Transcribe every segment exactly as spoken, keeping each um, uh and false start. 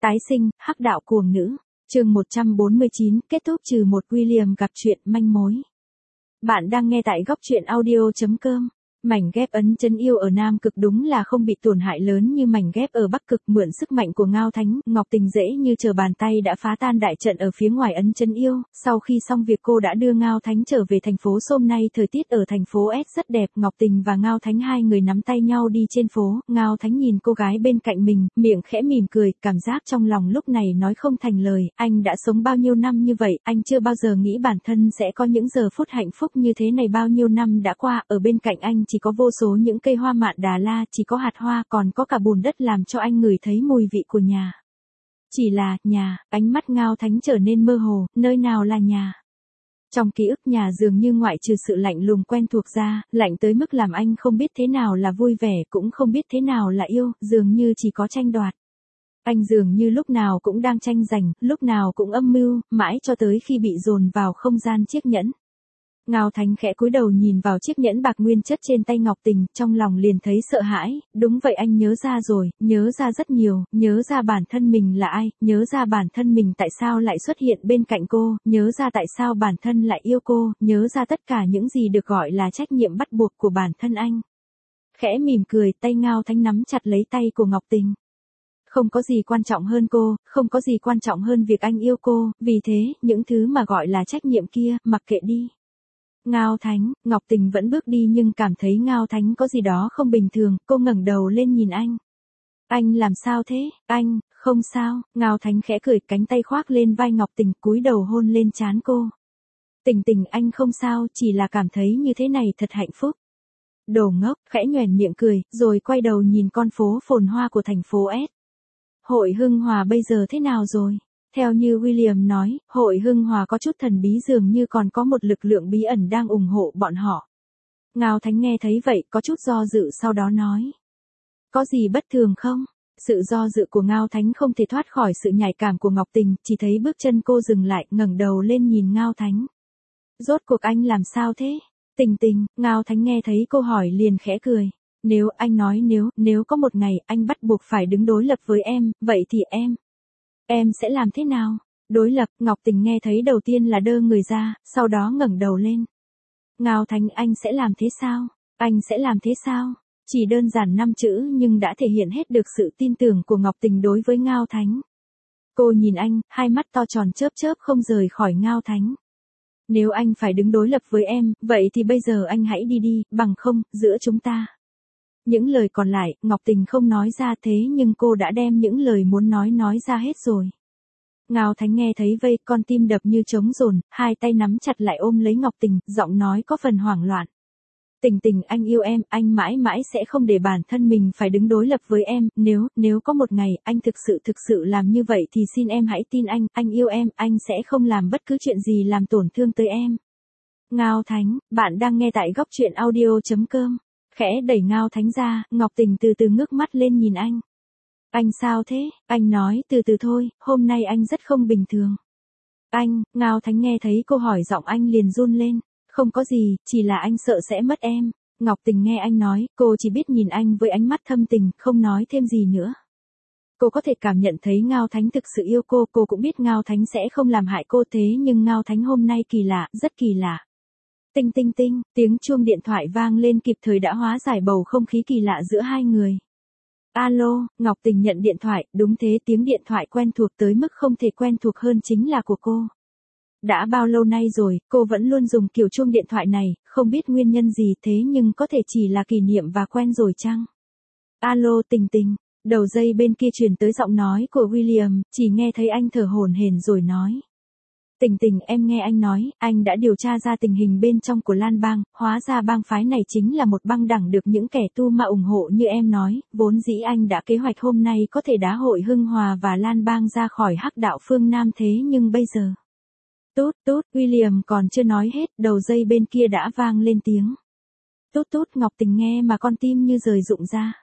Tái sinh, hắc đạo cuồng nữ. Chương một trăm bốn mươi chín, kết thúc trừ một William gặp chuyện manh mối. Bạn đang nghe tại góc truyện audio chấm com. Mảnh ghép ấn chân yêu ở Nam Cực đúng là không bị tổn hại lớn như mảnh ghép ở Bắc Cực. Mượn sức mạnh của Ngao Thánh, Ngọc Tình dễ như trở bàn tay đã phá tan đại trận ở phía ngoài ấn chân yêu. Sau khi xong việc cô đã đưa Ngao Thánh trở về thành phố. Hôm nay thời tiết ở thành phố S rất đẹp. Ngọc Tình và Ngao Thánh hai người nắm tay nhau đi trên phố. Ngao Thánh nhìn cô gái bên cạnh mình, miệng khẽ mỉm cười, cảm giác trong lòng lúc này nói không thành lời. Anh đã sống bao nhiêu năm như vậy, anh chưa bao giờ nghĩ bản thân sẽ có những giờ phút hạnh phúc như thế này. Bao nhiêu năm đã qua, ở bên cạnh anh chỉ có vô số những cây hoa mạn Đà La, chỉ có hạt hoa, còn có cả bùn đất làm cho anh ngửi thấy mùi vị của nhà. Chỉ là, nhà, ánh mắt Ngao Thánh trở nên mơ hồ, nơi nào là nhà? Trong ký ức nhà dường như ngoại trừ sự lạnh lùng quen thuộc ra, lạnh tới mức làm anh không biết thế nào là vui vẻ, cũng không biết thế nào là yêu, dường như chỉ có tranh đoạt. Anh dường như lúc nào cũng đang tranh giành, lúc nào cũng âm mưu, mãi cho tới khi bị dồn vào không gian chiếc nhẫn. Ngao Thánh khẽ cúi đầu nhìn vào chiếc nhẫn bạc nguyên chất trên tay Ngọc Tình, trong lòng liền thấy sợ hãi. Đúng vậy, anh nhớ ra rồi, nhớ ra rất nhiều, nhớ ra bản thân mình là ai, nhớ ra bản thân mình tại sao lại xuất hiện bên cạnh cô, nhớ ra tại sao bản thân lại yêu cô, nhớ ra tất cả những gì được gọi là trách nhiệm bắt buộc của bản thân anh. Khẽ mỉm cười, tay Ngao Thánh nắm chặt lấy tay của Ngọc Tình. Không có gì quan trọng hơn cô, không có gì quan trọng hơn việc anh yêu cô, vì thế, những thứ mà gọi là trách nhiệm kia, mặc kệ đi. Ngao Thánh, Ngọc Tình vẫn bước đi nhưng cảm thấy Ngao Thánh có gì đó không bình thường, cô ngẩng đầu lên nhìn anh. Anh làm sao thế, anh, không sao, Ngao Thánh khẽ cười, cánh tay khoác lên vai Ngọc Tình, cúi đầu hôn lên trán cô. Tình Tình, anh không sao, chỉ là cảm thấy như thế này thật hạnh phúc. Đồ ngốc, khẽ nhoẻn miệng cười, rồi quay đầu nhìn con phố phồn hoa của thành phố S. Hội Hưng Hòa bây giờ thế nào rồi? Theo như William nói, Hội Hưng Hòa có chút thần bí, dường như còn có một lực lượng bí ẩn đang ủng hộ bọn họ. Ngao Thánh nghe thấy vậy, có chút do dự, sau đó nói. Có gì bất thường không? Sự do dự của Ngao Thánh không thể thoát khỏi sự nhạy cảm của Ngọc Tình, chỉ thấy bước chân cô dừng lại, ngẩng đầu lên nhìn Ngao Thánh. Rốt cuộc anh làm sao thế? Tình Tình, Ngao Thánh nghe thấy cô hỏi liền khẽ cười. Nếu anh nói nếu, nếu có một ngày anh bắt buộc phải đứng đối lập với em, vậy thì em... Em sẽ làm thế nào? Đối lập, Ngọc Tình nghe thấy đầu tiên là đơ người ra, sau đó ngẩng đầu lên. Ngao Thánh, anh sẽ làm thế sao? Anh sẽ làm thế sao? Chỉ đơn giản năm chữ nhưng đã thể hiện hết được sự tin tưởng của Ngọc Tình đối với Ngao Thánh. Cô nhìn anh, hai mắt to tròn chớp chớp không rời khỏi Ngao Thánh. Nếu anh phải đứng đối lập với em, vậy thì bây giờ anh hãy đi đi, bằng không, giữa chúng ta. Những lời còn lại, Ngọc Tình không nói ra, thế nhưng cô đã đem những lời muốn nói nói ra hết rồi. Ngao Thánh nghe thấy vây, con tim đập như trống dồn, hai tay nắm chặt lại ôm lấy Ngọc Tình, giọng nói có phần hoảng loạn. Tình Tình, anh yêu em, anh mãi mãi sẽ không để bản thân mình phải đứng đối lập với em, nếu, nếu có một ngày, anh thực sự thực sự làm như vậy thì xin em hãy tin anh, anh yêu em, anh sẽ không làm bất cứ chuyện gì làm tổn thương tới em. Ngao Thánh, bạn đang nghe tại góc truyện audio chấm com. Khẽ đẩy Ngao Thánh ra, Ngọc Tình từ từ ngước mắt lên nhìn anh. Anh sao thế? Anh nói từ từ thôi, hôm nay anh rất không bình thường. Anh, Ngao Thánh nghe thấy cô hỏi giọng anh liền run lên. Không có gì, chỉ là anh sợ sẽ mất em. Ngọc Tình nghe anh nói, cô chỉ biết nhìn anh với ánh mắt thâm tình, không nói thêm gì nữa. Cô có thể cảm nhận thấy Ngao Thánh thực sự yêu cô, cô cũng biết Ngao Thánh sẽ không làm hại cô, thế nhưng Ngao Thánh hôm nay kỳ lạ, rất kỳ lạ. Tinh tinh tinh, tiếng chuông điện thoại vang lên kịp thời đã hóa giải bầu không khí kỳ lạ giữa hai người. Alo, Ngọc Tình nhận điện thoại, đúng thế, tiếng điện thoại quen thuộc tới mức không thể quen thuộc hơn chính là của cô. Đã bao lâu nay rồi, cô vẫn luôn dùng kiểu chuông điện thoại này, không biết nguyên nhân gì, thế nhưng có thể chỉ là kỷ niệm và quen rồi chăng? Alo Tình Tình, đầu dây bên kia truyền tới giọng nói của William, chỉ nghe thấy anh thở hổn hển rồi nói. Tình Tình, em nghe anh nói, anh đã điều tra ra tình hình bên trong của Lan Bang, hóa ra bang phái này chính là một băng đảng được những kẻ tu ma ủng hộ như em nói, vốn dĩ anh đã kế hoạch hôm nay có thể đá Hội Hưng Hòa và Lan Bang ra khỏi hắc đạo phương Nam, thế nhưng bây giờ... Tút tút, William còn chưa nói hết, đầu dây bên kia đã vang lên tiếng. Tút tút, Ngọc Tình nghe mà con tim như rời rụng ra.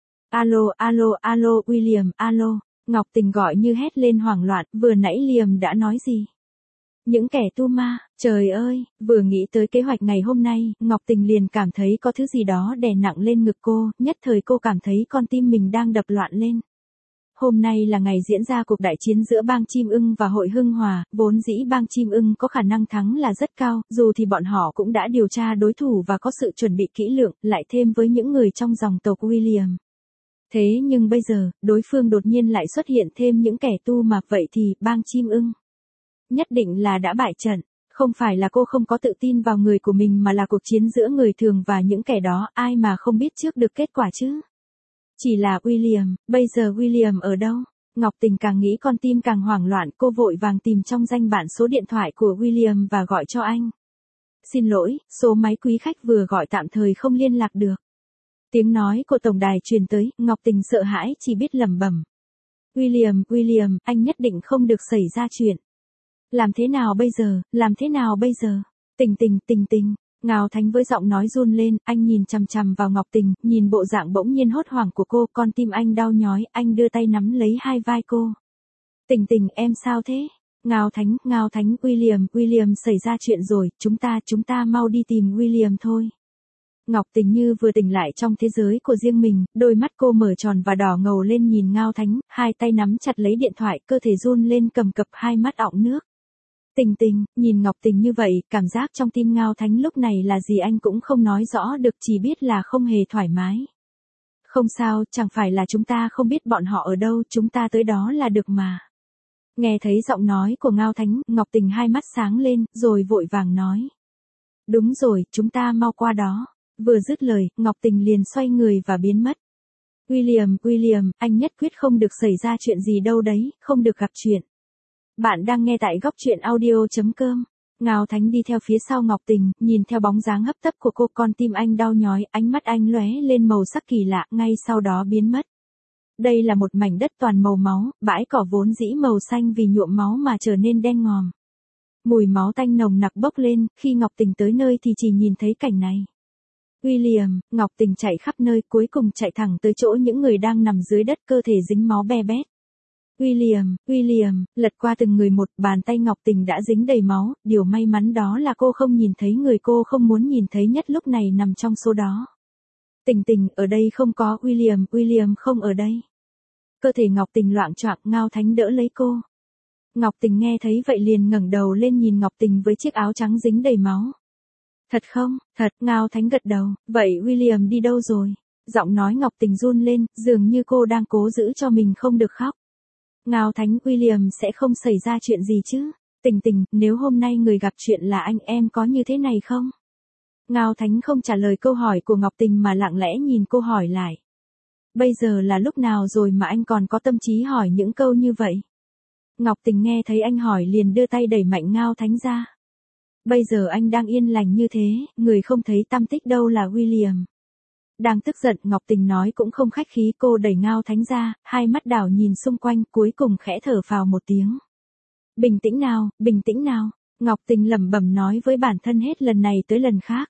Alo, alo, alo, William, alo, Ngọc Tình gọi như hét lên hoảng loạn, vừa nãy Liam đã nói gì? Những kẻ tu ma, trời ơi, vừa nghĩ tới kế hoạch ngày hôm nay, Ngọc Tình liền cảm thấy có thứ gì đó đè nặng lên ngực cô, nhất thời cô cảm thấy con tim mình đang đập loạn lên. hôm nay là ngày diễn ra cuộc đại chiến giữa bang Chim Ưng và Hội Hưng Hòa, vốn dĩ bang Chim Ưng có khả năng thắng là rất cao, dù thì bọn họ cũng đã điều tra đối thủ và có sự chuẩn bị kỹ lưỡng, lại thêm với những người trong dòng tộc William. Thế nhưng bây giờ, đối phương đột nhiên lại xuất hiện thêm những kẻ tu mà, vậy thì, bang Chim Ưng nhất định là đã bại trận. Không phải là cô không có tự tin vào người của mình mà là cuộc chiến giữa người thường và những kẻ đó, ai mà không biết trước được kết quả chứ. Chỉ là William, bây giờ William ở đâu? Ngọc Tình càng nghĩ con tim càng hoảng loạn, cô vội vàng tìm trong danh bạ số điện thoại của William và gọi cho anh. Xin lỗi, số máy quý khách vừa gọi tạm thời không liên lạc được. Tiếng nói của tổng đài truyền tới, Ngọc Tình sợ hãi chỉ biết lẩm bẩm. William, William, anh nhất định không được xảy ra chuyện. Làm thế nào bây giờ, làm thế nào bây giờ? Tình tình, tình tình. Ngao Thánh với giọng nói run lên, anh nhìn chằm chằm vào Ngọc Tình, nhìn bộ dạng bỗng nhiên hốt hoảng của cô, con tim anh đau nhói, anh đưa tay nắm lấy hai vai cô. Tình tình, em sao thế? Ngao Thánh, Ngao Thánh, William, William xảy ra chuyện rồi, chúng ta, chúng ta mau đi tìm William thôi. Ngọc Tình như vừa tỉnh lại trong thế giới của riêng mình, đôi mắt cô mở tròn và đỏ ngầu lên nhìn Ngao Thánh, hai tay nắm chặt lấy điện thoại, cơ thể run lên cầm cập, hai mắt ọng nước. Tình tình, nhìn Ngọc Tình như vậy, cảm giác trong tim Ngao Thánh lúc này là gì anh cũng không nói rõ được, chỉ biết là không hề thoải mái. Không sao, chẳng phải là chúng ta không biết bọn họ ở đâu, chúng ta tới đó là được mà. Nghe thấy giọng nói của Ngao Thánh, Ngọc Tình hai mắt sáng lên, rồi vội vàng nói. Đúng rồi, chúng ta mau qua đó. Vừa dứt lời, Ngọc Tình liền xoay người và biến mất. William, William, anh nhất quyết không được xảy ra chuyện gì đâu đấy, không được gặp chuyện. Bạn đang nghe tại góc truyện audio chấm com. Ngao Thánh đi theo phía sau Ngọc Tình, nhìn theo bóng dáng hấp tấp của cô, con tim anh đau nhói, ánh mắt anh lóe lên màu sắc kỳ lạ, ngay sau đó biến mất. Đây là một mảnh đất toàn màu máu, bãi cỏ vốn dĩ màu xanh vì nhuộm máu mà trở nên đen ngòm. Mùi máu tanh nồng nặc bốc lên, khi Ngọc Tình tới nơi thì chỉ nhìn thấy cảnh này. William, Ngọc Tình chạy khắp nơi, cuối cùng chạy thẳng tới chỗ những người đang nằm dưới đất, cơ thể dính máu be bét. William, William, lật qua từng người một, bàn tay Ngọc Tình đã dính đầy máu, điều may mắn đó là cô không nhìn thấy người cô không muốn nhìn thấy nhất lúc này nằm trong số đó. Tình tình, ở đây không có, William, William không ở đây. Cơ thể Ngọc Tình loạng choạng, Ngao Thánh đỡ lấy cô. Ngọc Tình nghe thấy vậy liền ngẩng đầu lên nhìn Ngọc Tình với chiếc áo trắng dính đầy máu. Thật không, thật, Ngao Thánh gật đầu, vậy William đi đâu rồi? Giọng nói Ngọc Tình run lên, dường như cô đang cố giữ cho mình không được khóc. Ngao Thánh, William sẽ không xảy ra chuyện gì chứ? Tình tình, nếu hôm nay người gặp chuyện là anh, em có như thế này không? Ngao Thánh không trả lời câu hỏi của Ngọc Tình mà lặng lẽ nhìn cô hỏi lại. Bây giờ là lúc nào rồi mà anh còn có tâm trí hỏi những câu như vậy? Ngọc Tình nghe thấy anh hỏi liền đưa tay đẩy mạnh Ngao Thánh ra. Bây giờ anh đang yên lành như thế, người không thấy tăm tích đâu là William. Đang tức giận, Ngọc Tình nói cũng không khách khí, cô đẩy Ngao Thánh ra, hai mắt đảo nhìn xung quanh, cuối cùng khẽ thở phào một tiếng. Bình tĩnh nào, bình tĩnh nào, Ngọc Tình lẩm bẩm nói với bản thân hết lần này tới lần khác.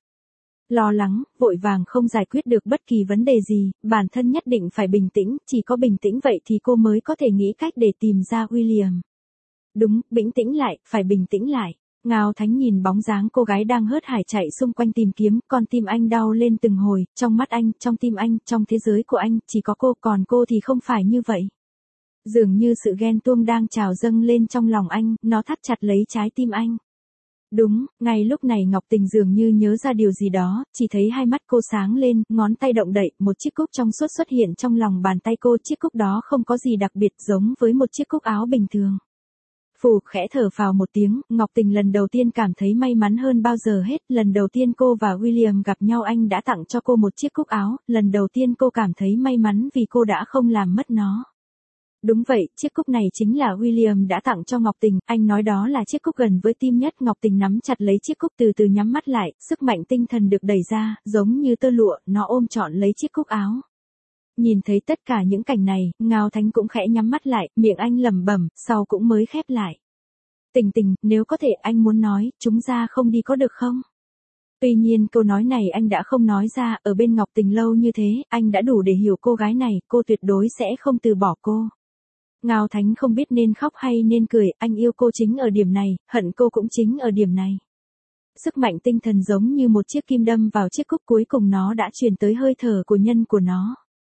Lo lắng, vội vàng không giải quyết được bất kỳ vấn đề gì, bản thân nhất định phải bình tĩnh, chỉ có bình tĩnh vậy thì cô mới có thể nghĩ cách để tìm ra William. Đúng, bình tĩnh lại, phải bình tĩnh lại. Ngao Thánh nhìn bóng dáng cô gái đang hớt hải chạy xung quanh tìm kiếm, con tim anh đau lên từng hồi, trong mắt anh, trong tim anh, trong thế giới của anh, chỉ có cô, còn cô thì không phải như vậy. Dường như sự ghen tuông đang trào dâng lên trong lòng anh, nó thắt chặt lấy trái tim anh. Đúng, ngay lúc này Ngọc Tình dường như nhớ ra điều gì đó, chỉ thấy hai mắt cô sáng lên, ngón tay động đậy, một chiếc cúc trong suốt xuất hiện trong lòng bàn tay cô, chiếc cúc đó không có gì đặc biệt, giống với một chiếc cúc áo bình thường. Phù, khẽ thở phào một tiếng, Ngọc Tình lần đầu tiên cảm thấy may mắn hơn bao giờ hết, lần đầu tiên cô và William gặp nhau anh đã tặng cho cô một chiếc cúc áo, lần đầu tiên cô cảm thấy may mắn vì cô đã không làm mất nó. Đúng vậy, chiếc cúc này chính là William đã tặng cho Ngọc Tình, anh nói đó là chiếc cúc gần với tim nhất. Ngọc Tình nắm chặt lấy chiếc cúc, từ từ nhắm mắt lại, sức mạnh tinh thần được đẩy ra, giống như tơ lụa, nó ôm trọn lấy chiếc cúc áo. Nhìn thấy tất cả những cảnh này, Ngao Thánh cũng khẽ nhắm mắt lại, miệng anh lẩm bẩm, sau cũng mới khép lại. Tình tình, nếu có thể anh muốn nói, chúng ta không đi có được không? Tuy nhiên câu nói này anh đã không nói ra, ở bên Ngọc Tình lâu như thế, anh đã đủ để hiểu cô gái này, cô tuyệt đối sẽ không từ bỏ cô. Ngao Thánh không biết nên khóc hay nên cười, anh yêu cô chính ở điểm này, hận cô cũng chính ở điểm này. Sức mạnh tinh thần giống như một chiếc kim đâm vào chiếc cúc, cuối cùng nó đã truyền tới hơi thở của nhân của nó.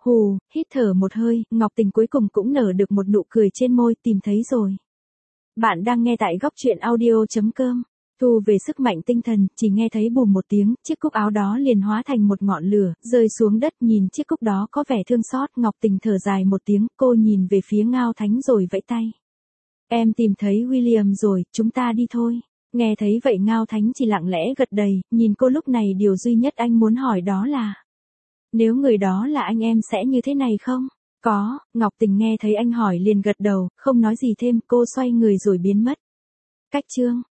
Hù, hít thở một hơi, Ngọc Tình cuối cùng cũng nở được một nụ cười trên môi, tìm thấy rồi. Bạn đang nghe tại góc truyện audio.com. Thu về sức mạnh tinh thần, chỉ nghe thấy bùm một tiếng, chiếc cúc áo đó liền hóa thành một ngọn lửa, rơi xuống đất. Nhìn chiếc cúc đó có vẻ thương xót, Ngọc Tình thở dài một tiếng, cô nhìn về phía Ngao Thánh rồi vẫy tay. Em tìm thấy William rồi, chúng ta đi thôi. Nghe thấy vậy Ngao Thánh chỉ lặng lẽ gật đầy, nhìn cô lúc này điều duy nhất anh muốn hỏi đó là: nếu người đó là anh em sẽ như thế này không? Có, Ngọc Tình nghe thấy anh hỏi liền gật đầu, không nói gì thêm, cô xoay người rồi biến mất. Cách chương